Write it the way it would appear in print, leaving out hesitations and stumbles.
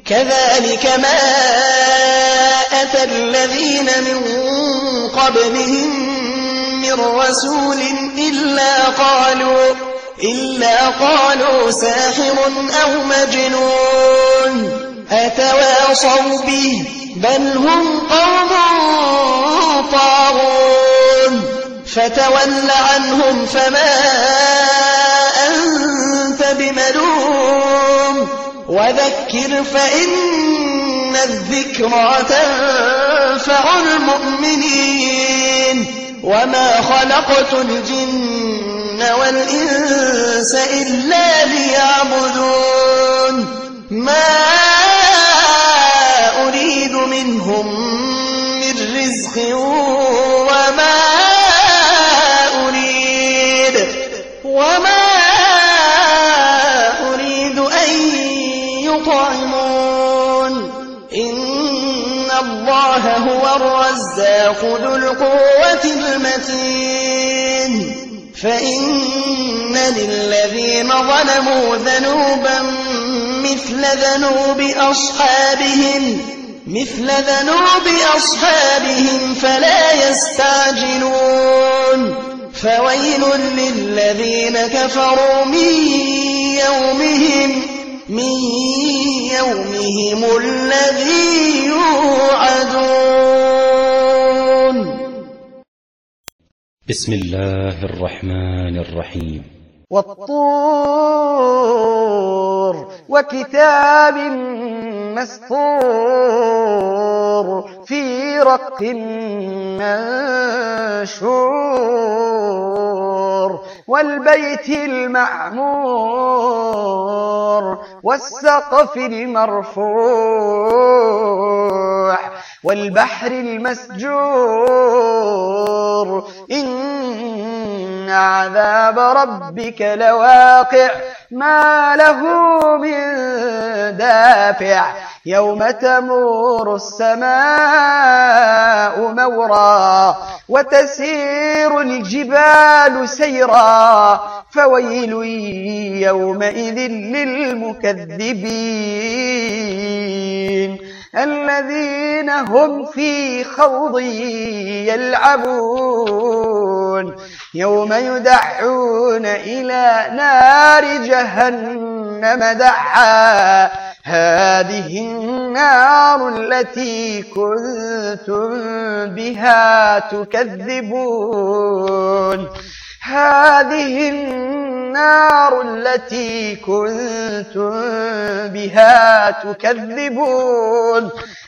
كذلك ما أتى الذين من قبلهم من رسول إلا قالوا ساحر أو مجنون أتواصوا به بل هم قوم طاغون فتول عنهم فما أنت بملوم وذكر فإن الذكرى تنفع المؤمنين وما خلقت الجن والإنس إلا ليعبدون ما أريد منهم من رزق وما أريد أن يطعمون إن الله هو الرزاق ذو القوة المتين فإن للذين ظلموا ذنوبا مثل ذنوب أصحابهم فلا يستعجلون فويل للذين كفروا من يومهم الذي يوعدون. بسم الله الرحمن الرحيم. والطور وكتاب مسطور في رق منشور والبيت المعمور والسقف المرفوع والبحر المسجور إن عذاب ربك لواقع ما له من دافع يوم تمور السماء مورا وتسير الجبال سيرا فويل يومئذ للمكذبين الذين هم في خوض يلعبون يوم يدعون إلى نار جهنم دعا هذه النار التي كنتم بها تكذبون هذه النار التي كنتم بها تكذبون